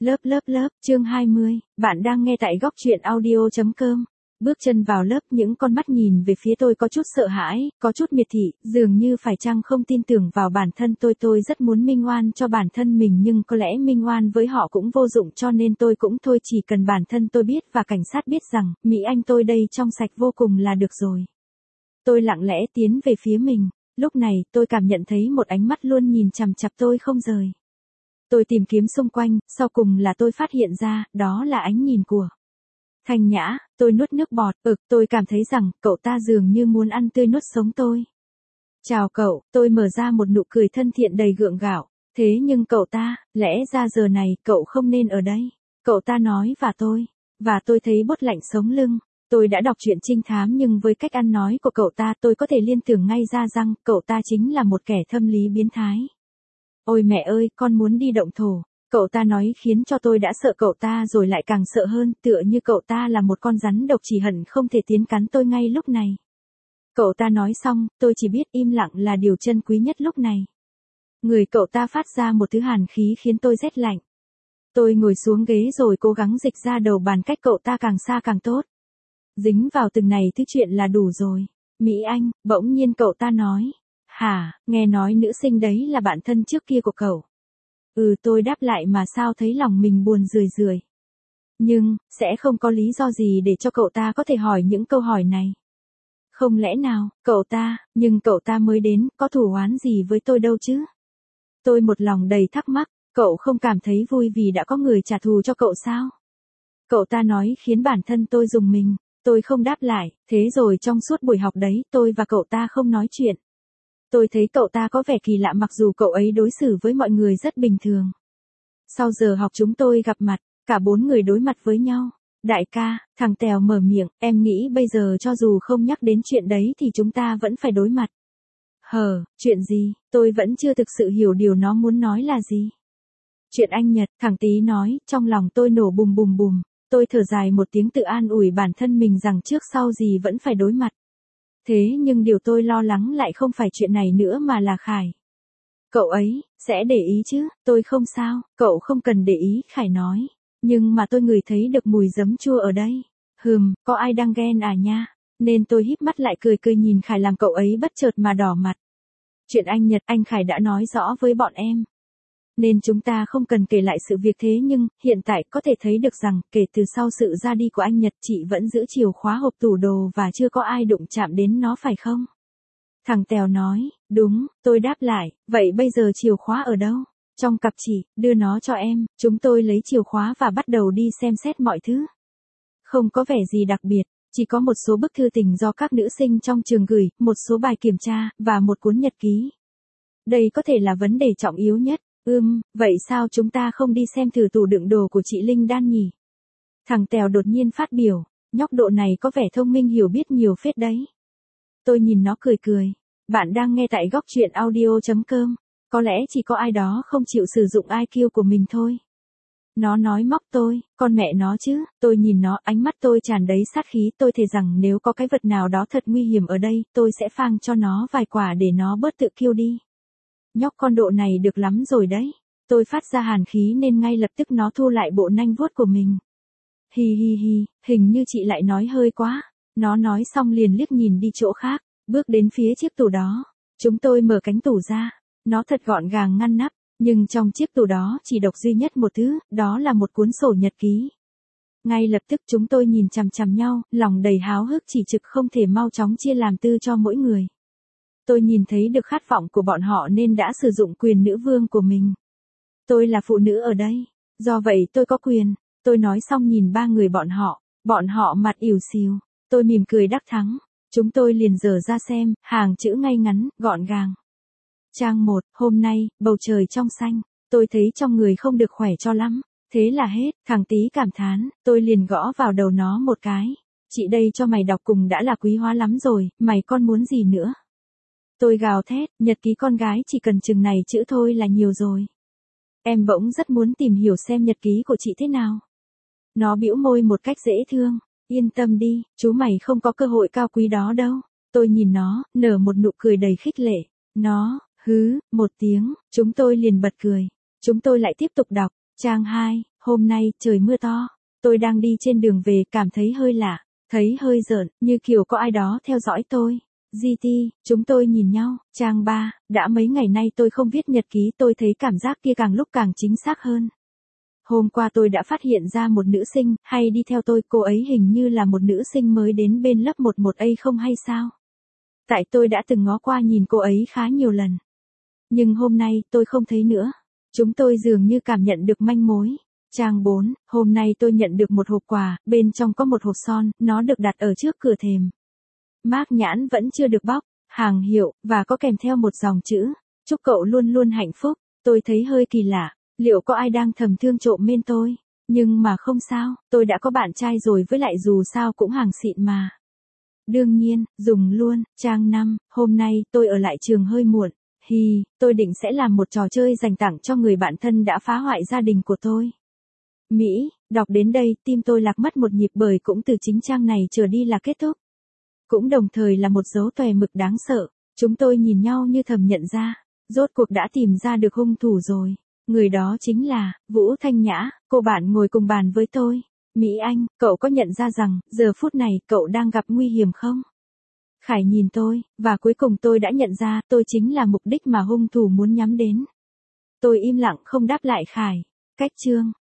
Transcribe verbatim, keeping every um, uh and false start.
Lớp lớp lớp, chương hai mươi, bạn đang nghe tại góc truyện audio chấm com. Bước chân vào lớp, những con mắt nhìn về phía tôi có chút sợ hãi, có chút miệt thị, dường như phải chăng không tin tưởng vào bản thân tôi. Tôi rất muốn minh oan cho bản thân mình nhưng có lẽ minh oan với họ cũng vô dụng cho nên tôi cũng thôi, chỉ cần bản thân tôi biết và cảnh sát biết rằng, Mỹ Anh tôi đây trong sạch vô cùng là được rồi. Tôi lặng lẽ tiến về phía mình, lúc này tôi cảm nhận thấy một ánh mắt luôn nhìn chằm chằm tôi không rời. Tôi tìm kiếm xung quanh, sau cùng là tôi phát hiện ra, đó là ánh nhìn của Thanh Nhã. Tôi nuốt nước bọt, ực, tôi cảm thấy rằng, cậu ta dường như muốn ăn tươi nuốt sống tôi. Chào cậu, tôi mở ra một nụ cười thân thiện đầy gượng gạo. Thế nhưng cậu ta, lẽ ra giờ này, cậu không nên ở đây. Cậu ta nói và tôi, và tôi thấy bốt lạnh sống lưng. Tôi đã đọc truyện trinh thám nhưng với cách ăn nói của cậu ta tôi có thể liên tưởng ngay ra rằng, cậu ta chính là một kẻ thâm lý biến thái. Ôi mẹ ơi, con muốn đi động thổ. Cậu ta nói khiến cho tôi đã sợ cậu ta rồi lại càng sợ hơn, tựa như cậu ta là một con rắn độc chỉ hận không thể tiến cắn tôi ngay lúc này. Cậu ta nói xong, tôi chỉ biết im lặng là điều chân quý nhất lúc này. Người cậu ta phát ra một thứ hàn khí khiến tôi rét lạnh. Tôi ngồi xuống ghế rồi cố gắng dịch ra đầu bàn cách cậu ta càng xa càng tốt. Dính vào từng này thứ chuyện là đủ rồi. Mỹ Anh, bỗng nhiên cậu ta nói. Hả, nghe nói nữ sinh đấy là bạn thân trước kia của cậu. Ừ, tôi đáp lại mà sao thấy lòng mình buồn rười rượi. Nhưng, sẽ không có lý do gì để cho cậu ta có thể hỏi những câu hỏi này. Không lẽ nào, cậu ta, nhưng cậu ta mới đến, có thù oán gì với tôi đâu chứ? Tôi một lòng đầy thắc mắc, cậu không cảm thấy vui vì đã có người trả thù cho cậu sao? Cậu ta nói khiến bản thân tôi rùng mình, tôi không đáp lại, thế rồi trong suốt buổi học đấy, tôi và cậu ta không nói chuyện. Tôi thấy cậu ta có vẻ kỳ lạ mặc dù cậu ấy đối xử với mọi người rất bình thường. Sau giờ học chúng tôi gặp mặt, cả bốn người đối mặt với nhau. Đại ca, thằng Tèo mở miệng, em nghĩ bây giờ cho dù không nhắc đến chuyện đấy thì chúng ta vẫn phải đối mặt. Hờ, chuyện gì, tôi vẫn chưa thực sự hiểu điều nó muốn nói là gì. Chuyện anh Nhật, thằng Tý nói, trong lòng tôi nổ bùm bùm bùm. Tôi thở dài một tiếng tự an ủi bản thân mình rằng trước sau gì vẫn phải đối mặt. Thế nhưng điều tôi lo lắng lại không phải chuyện này nữa mà là Khải. Cậu ấy, sẽ để ý chứ, tôi không sao, cậu không cần để ý, Khải nói. Nhưng mà tôi ngửi thấy được mùi giấm chua ở đây. Hừm, có ai đang ghen à nha. Nên tôi híp mắt lại cười cười nhìn Khải làm cậu ấy bất chợt mà đỏ mặt. Chuyện anh Nhật, anh Khải đã nói rõ với bọn em. Nên chúng ta không cần kể lại sự việc thế nhưng, hiện tại có thể thấy được rằng, kể từ sau sự ra đi của anh Nhật chị vẫn giữ chìa khóa hộp tủ đồ và chưa có ai đụng chạm đến nó phải không? Thằng Tèo nói, đúng, tôi đáp lại, vậy bây giờ chìa khóa ở đâu? Trong cặp chị, đưa nó cho em, chúng tôi lấy chìa khóa và bắt đầu đi xem xét mọi thứ. Không có vẻ gì đặc biệt, chỉ có một số bức thư tình do các nữ sinh trong trường gửi, một số bài kiểm tra, và một cuốn nhật ký. Đây có thể là vấn đề trọng yếu nhất. Ừm, vậy sao chúng ta không đi xem thử tủ đựng đồ của chị Linh Đan nhỉ? Thằng Tèo đột nhiên phát biểu, nhóc độ này có vẻ thông minh hiểu biết nhiều phết đấy. Tôi nhìn nó cười cười. Bạn đang nghe tại góc truyện audio chấm com. Có lẽ chỉ có ai đó không chịu sử dụng i kiu của mình thôi. Nó nói móc tôi, con mẹ nó chứ, tôi nhìn nó, ánh mắt tôi tràn đầy sát khí, tôi thề rằng nếu có cái vật nào đó thật nguy hiểm ở đây, tôi sẽ phang cho nó vài quả để nó bớt tự kiêu đi. Nhóc con độ này được lắm rồi đấy. Tôi phát ra hàn khí nên ngay lập tức nó thu lại bộ nanh vuốt của mình. Hi hi hi, hình như chị lại nói hơi quá. Nó nói xong liền liếc nhìn đi chỗ khác, bước đến phía chiếc tủ đó. Chúng tôi mở cánh tủ ra. Nó thật gọn gàng ngăn nắp, nhưng trong chiếc tủ đó chỉ độc duy nhất một thứ, đó là một cuốn sổ nhật ký. Ngay lập tức chúng tôi nhìn chằm chằm nhau, lòng đầy háo hức chỉ trực không thể mau chóng chia làm tư cho mỗi người. Tôi nhìn thấy được khát vọng của bọn họ nên đã sử dụng quyền nữ vương của mình. Tôi là phụ nữ ở đây, do vậy tôi có quyền. Tôi nói xong nhìn ba người bọn họ, bọn họ mặt ỉu xìu. Tôi mỉm cười đắc thắng. Chúng tôi liền dở ra xem, hàng chữ ngay ngắn, gọn gàng. Trang một, hôm nay, bầu trời trong xanh. Tôi thấy trong người không được khỏe cho lắm. Thế là hết, thằng Tý cảm thán, tôi liền gõ vào đầu nó một cái. Chị đây cho mày đọc cùng đã là quý hóa lắm rồi, mày con muốn gì nữa? Tôi gào thét, nhật ký con gái chỉ cần chừng này chữ thôi là nhiều rồi. Em bỗng rất muốn tìm hiểu xem nhật ký của chị thế nào. Nó bĩu môi một cách dễ thương. Yên tâm đi, chú mày không có cơ hội cao quý đó đâu. Tôi nhìn nó, nở một nụ cười đầy khích lệ. Nó, hứ, một tiếng, chúng tôi liền bật cười. Chúng tôi lại tiếp tục đọc. Trang hai, Hôm nay, trời mưa to. Tôi đang đi trên đường về, cảm thấy hơi lạ, thấy hơi rợn, như kiểu có ai đó theo dõi tôi. giê tê, chúng tôi nhìn nhau, trang ba, đã mấy ngày nay tôi không viết nhật ký, tôi thấy cảm giác kia càng lúc càng chính xác hơn. Hôm qua tôi đã phát hiện ra một nữ sinh, hay đi theo tôi, cô ấy hình như là một nữ sinh mới đến bên lớp mười một A không hay sao? Tại tôi đã từng ngó qua nhìn cô ấy khá nhiều lần. Nhưng hôm nay, tôi không thấy nữa. Chúng tôi dường như cảm nhận được manh mối. Trang bốn, hôm nay tôi nhận được một hộp quà, bên trong có một hộp son, nó được đặt ở trước cửa thềm. Mác nhãn vẫn chưa được bóc, hàng hiệu, và có kèm theo một dòng chữ. Chúc cậu luôn luôn hạnh phúc. Tôi thấy hơi kỳ lạ, liệu có ai đang thầm thương trộm bên tôi? Nhưng mà không sao, tôi đã có bạn trai rồi, với lại dù sao cũng hàng xịn mà. Đương nhiên, dùng luôn. Trang năm, hôm nay tôi ở lại trường hơi muộn. Hì, tôi định sẽ làm một trò chơi dành tặng cho người bạn thân đã phá hoại gia đình của tôi. Mỹ, đọc đến đây, tim tôi lạc mất một nhịp, bởi cũng từ chính trang này trở đi là kết thúc. Cũng đồng thời là một dấu tòe mực đáng sợ. Chúng tôi nhìn nhau như thầm nhận ra, rốt cuộc đã tìm ra được hung thủ rồi. Người đó chính là Vũ Thanh Nhã, cô bạn ngồi cùng bàn với tôi. Mỹ Anh, cậu có nhận ra rằng, giờ phút này, cậu đang gặp nguy hiểm không? Khải nhìn tôi, và cuối cùng tôi đã nhận ra, tôi chính là mục đích mà hung thủ muốn nhắm đến. Tôi im lặng không đáp lại Khải. Cách chương